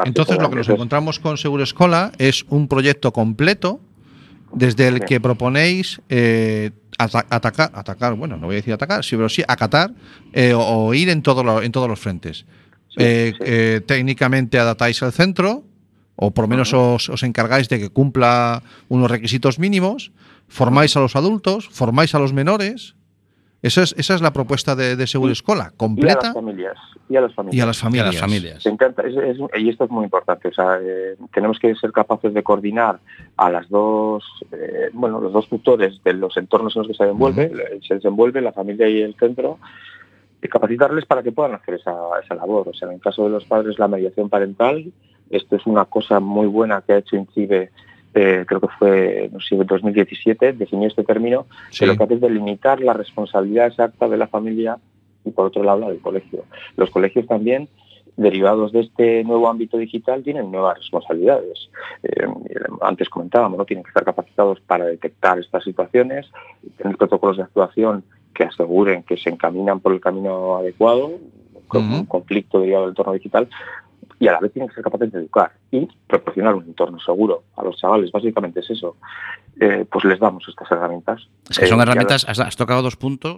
Entonces, lo que nos encontramos con Seguro Escola es un proyecto completo desde el que proponéis atacar, bueno, no voy a decir atacar, sí, pero sí acatar o ir en todos los frentes. Técnicamente adaptáis al centro, o por lo menos os encargáis de que cumpla unos requisitos mínimos, formáis a los adultos, formáis a los menores. Esa es la propuesta de Seguro Escola, completa. Y a las familias. Me encanta, y esto es muy importante. O sea, tenemos que ser capaces de coordinar a las dos, los dos tutores de los entornos en los que se desenvuelve la familia y el centro, y capacitarles para que puedan hacer esa labor. O sea, en el caso de los padres, la mediación parental, esto es una cosa muy buena que ha hecho INCIBE. Creo que fue, no sé, en 2017, definió este término, que lo que hace es delimitar la responsabilidad exacta de la familia y, por otro lado, la del colegio. Los colegios también, derivados de este nuevo ámbito digital, tienen nuevas responsabilidades. Antes comentábamos, ¿no? Tienen que estar capacitados para detectar estas situaciones, tener protocolos de actuación que aseguren que se encaminan por el camino adecuado, con un conflicto derivado del entorno digital, y a la vez tienen que ser capaces de educar y proporcionar un entorno seguro a los chavales. Básicamente es eso. Pues les damos estas herramientas. Es que son herramientas, has tocado dos puntos